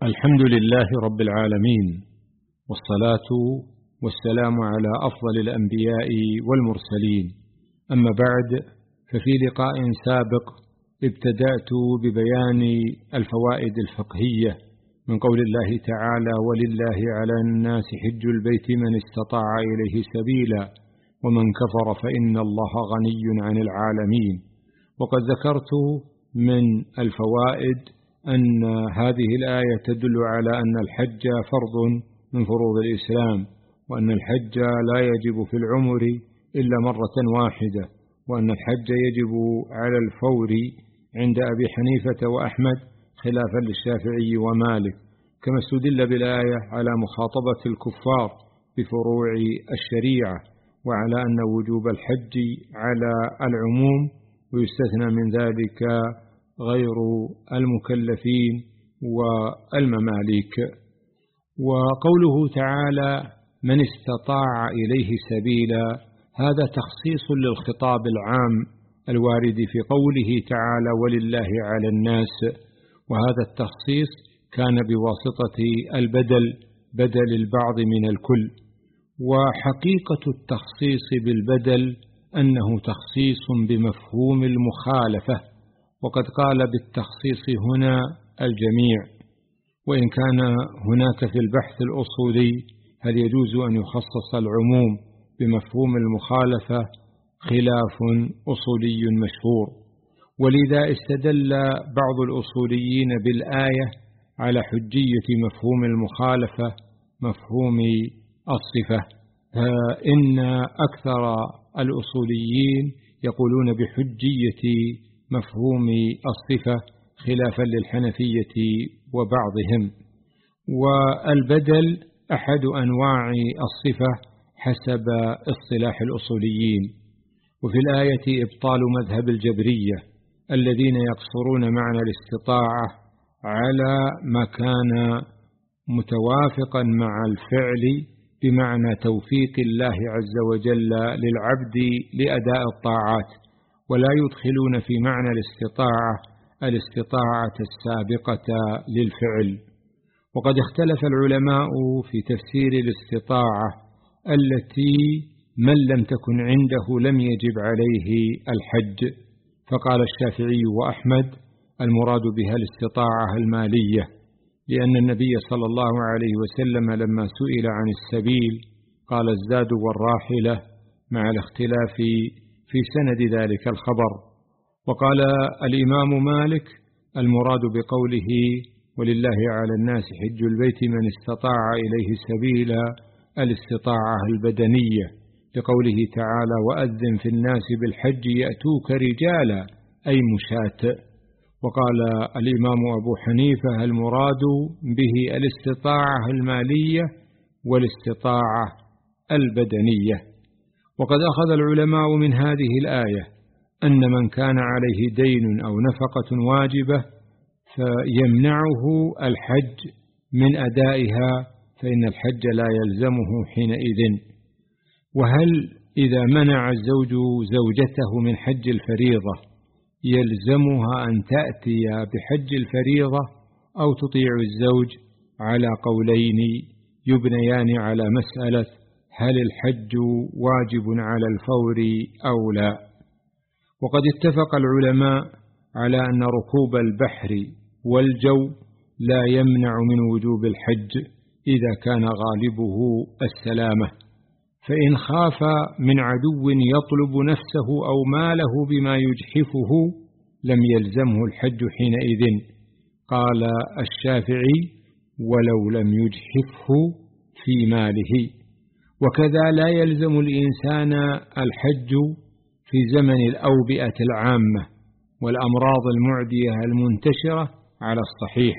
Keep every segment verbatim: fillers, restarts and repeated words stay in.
الحمد لله رب العالمين، والصلاة والسلام على أفضل الأنبياء والمرسلين. أما بعد، ففي لقاء سابق ابتدأت ببيان الفوائد الفقهية من قول الله تعالى: ولله على الناس حج البيت من استطاع إليه سبيلا ومن كفر فإن الله غني عن العالمين. وقد ذكرت من الفوائد أن هذه الآية تدل على أن الحج فرض من فروض الإسلام، وأن الحج لا يجب في العمر إلا مرة واحدة، وأن الحج يجب على الفور عند أبي حنيفة وأحمد خلافا للشافعي ومالك، كما استدل بالآية على مخاطبة الكفار بفروع الشريعة، وعلى أن وجوب الحج على العموم ويستثنى من ذلك غير المكلفين والمماليك. وقوله تعالى: من استطاع إليه سبيلا، هذا تخصيص للخطاب العام الوارد في قوله تعالى: ولله على الناس، وهذا التخصيص كان بواسطة البدل بدل البعض من الكل. وحقيقة التخصيص بالبدل أنه تخصيص بمفهوم المخالفة، وقد قال بالتخصيص هنا الجميع، وإن كان هناك في البحث الأصولي هل يجوز أن يخصص العموم بمفهوم المخالفة خلاف أصولي مشهور، ولذا استدل بعض الأصوليين بالآية على حجية مفهوم المخالفة مفهوم الصفة، فإن أكثر الأصوليين يقولون بحجية مفهوم الصفة خلافا للحنفية وبعضهم. والبدل أحد أنواع الصفة حسب اصطلاح الأصوليين. وفي الآية إبطال مذهب الجبرية الذين يقصرون معنى الاستطاعة على ما كان متوافقا مع الفعل بمعنى توفيق الله عز وجل للعبد لأداء الطاعات، ولا يدخلون في معنى الاستطاعة الاستطاعة السابقة للفعل. وقد اختلف العلماء في تفسير الاستطاعة التي من لم تكن عنده لم يجب عليه الحج، فقال الشافعي وأحمد: المراد بها الاستطاعة المالية، لأن النبي صلى الله عليه وسلم لما سئل عن السبيل قال: الزاد والراحلة، مع الاختلاف في سند ذلك الخبر. وقال الإمام مالك: المراد بقوله ولله على الناس حج البيت من استطاع إليه سبيلا الاستطاعة البدنية، لقوله تعالى: وأذن في الناس بالحج يأتوك رجالا، أي مشاة. وقال الإمام أبو حنيفة: المراد به الاستطاعة المالية والاستطاعة البدنية. وقد أخذ العلماء من هذه الآية أن من كان عليه دين أو نفقة واجبة فيمنعه الحج من أدائها، فإن الحج لا يلزمه حينئذ. وهل إذا منع الزوج زوجته من حج الفريضة يلزمها أن تأتي بحج الفريضة أو تطيع الزوج؟ على قولين يبنيان على مسألة هل الحج واجب على الفور أو لا. وقد اتفق العلماء على أن ركوب البحر والجو لا يمنع من وجوب الحج إذا كان غالبه السلامة، فإن خاف من عدو يطلب نفسه أو ماله بما يجحفه لم يلزمه الحج حينئذ. قال الشافعي: ولو لم يجحفه في ماله. وكذا لا يلزم الإنسان الحج في زمن الأوبئة العامة والأمراض المعدية المنتشرة على الصحيح.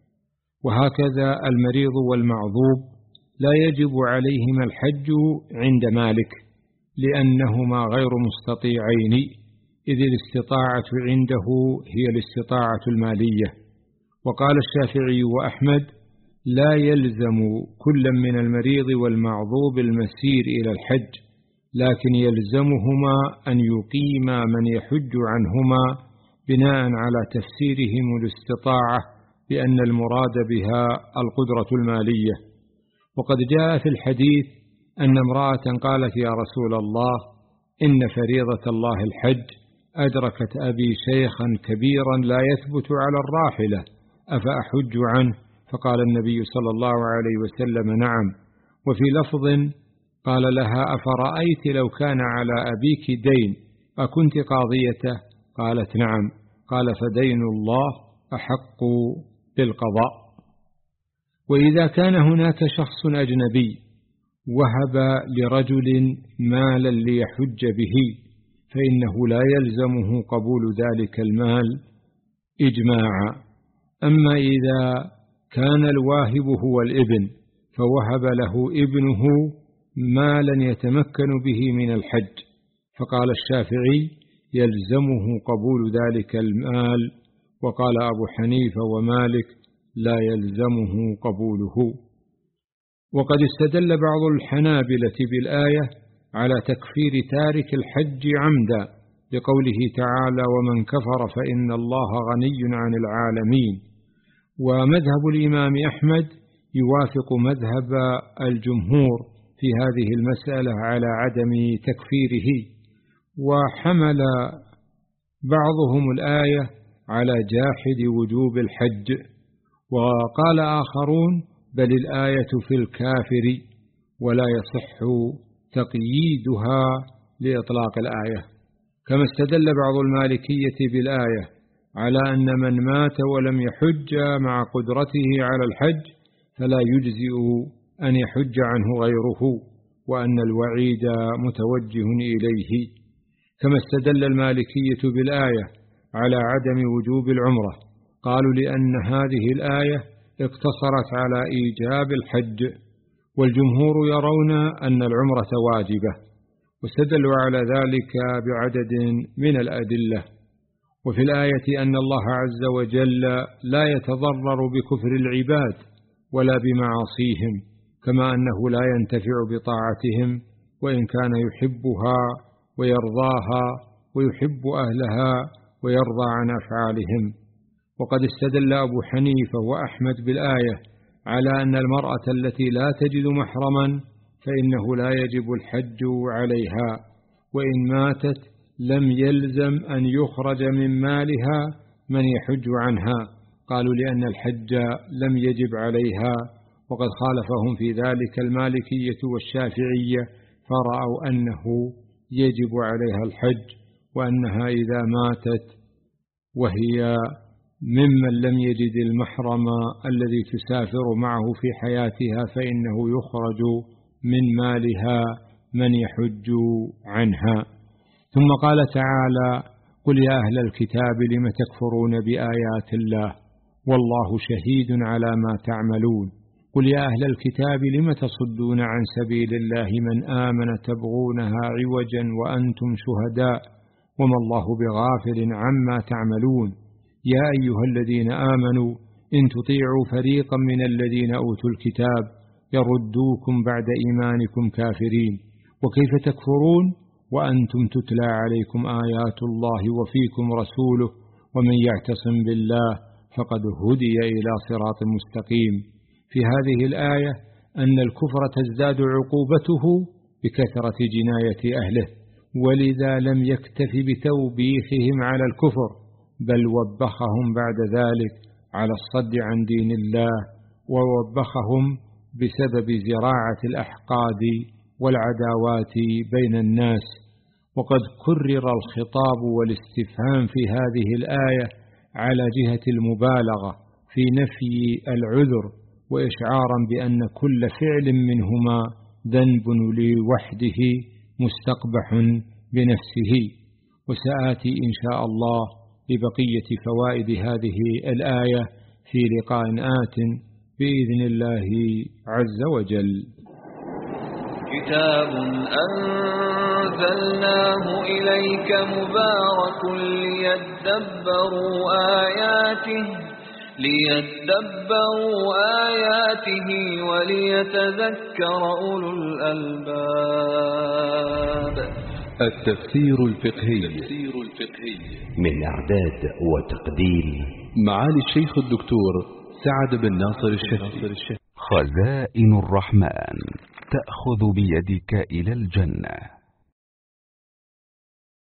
وهكذا المريض والمعذوب لا يجب عليهما الحج عند مالك، لأنهما غير مستطيعين، إذ الاستطاعة عنده هي الاستطاعة المالية. وقال الشافعي وأحمد: لا يلزم كل من المريض والمعذوب المسير إلى الحج، لكن يلزمهما أن يقيما من يحج عنهما بناء على تفسيرهم الاستطاعة بأن المراد بها القدرة المالية. وقد جاء في الحديث أن امرأة قالت: يا رسول الله، إن فريضة الله الحج، أدركت أبي شيخا كبيرا لا يثبت على الراحلة، أفأحج عنه؟ فقال النبي صلى الله عليه وسلم: نعم. وفي لفظ قال لها: أفرأيت لو كان على أبيك دين أكنت قاضيته؟ قالت: نعم. قال: فدين الله أحق بالقضاء. وإذا كان هناك شخص أجنبي وهب لرجل مالا ليحج به فإنه لا يلزمه قبول ذلك المال إجماعا. أما إذا كان الواهب هو الابن فوهب له ابنه مالا يتمكن به من الحج، فقال الشافعي: يلزمه قبول ذلك المال، وقال أبو حنيفة ومالك: لا يلزمه قبوله. وقد استدل بعض الحنابلة بالآية على تكفير تارك الحج عمدا لقوله تعالى: ومن كفر فإن الله غني عن العالمين. ومذهب الإمام أحمد يوافق مذهب الجمهور في هذه المسألة على عدم تكفيره، وحمل بعضهم الآية على جاحد وجوب الحج، وقال آخرون: بل الآية في الكافر ولا يصح تقييدها لإطلاق الآية. كما استدل بعض المالكية بالآية على أن من مات ولم يحج مع قدرته على الحج فلا يجزئ أن يحج عنه غيره، وأن الوعيد متوجه إليه. كما استدل المالكية بالآية على عدم وجوب العمرة، قالوا لأن هذه الآية اقتصرت على إيجاب الحج، والجمهور يرون أن العمرة واجبة، واستدلوا على ذلك بعدد من الأدلة. وفي الآية أن الله عز وجل لا يتضرر بكفر العباد ولا بمعاصيهم، كما أنه لا ينتفع بطاعتهم وإن كان يحبها ويرضاها ويحب أهلها ويرضى عن أفعالهم. وقد استدل أبو حنيفة وأحمد بالآية على أن المرأة التي لا تجد محرما فإنه لا يجب الحج عليها، وإن ماتت لم يلزم أن يخرج من مالها من يحج عنها، قالوا لأن الحج لم يجب عليها. وقد خالفهم في ذلك المالكية والشافعية، فرأوا أنه يجب عليها الحج، وأنها إذا ماتت وهي ممن لم يجد المحرم الذي تسافر معه في حياتها فإنه يخرج من مالها من يحج عنها. ثم قال تعالى: قل يا أهل الكتاب لم تكفرون بآيات الله والله شهيد على ما تعملون. قل يا أهل الكتاب لم تصدون عن سبيل الله من آمن تبغونها عوجا وأنتم شهداء وما الله بغافل عما تعملون. يا أيها الذين آمنوا إن تطيعوا فريقا من الذين أوتوا الكتاب يردوكم بعد إيمانكم كافرين، وكيف تكفرون وأنتم تتلى عليكم آيات الله وفيكم رسوله ومن يعتصم بالله فقد هدي إلى صراط مستقيم. في هذه الآية أن الكفر تزداد عقوبته بكثرة جناية أهله، ولذا لم يكتف بتوبيخهم على الكفر، بل وبخهم بعد ذلك على الصد عن دين الله، ووبخهم بسبب زراعة الأحقاد والعداوات بين الناس. وقد كرر الخطاب والاستفهام في هذه الآية على جهة المبالغة في نفي العذر، وإشعارا بأن كل فعل منهما ذنب لوحده مستقبح بنفسه. وسآتي إن شاء الله لبقية فوائد هذه الآية في لقاء آت بإذن الله عز وجل. كتاب أنزلناه إليك مبارك ليدبروا آياته ليدبروا آياته وليتذكر أولو الألباب. التفسير الفقهي من إعداد وتقديم معالي الشيخ الدكتور سعد بن ناصر الشهري. خزائن الرحمن تأخذ بيدك إلى الجنة.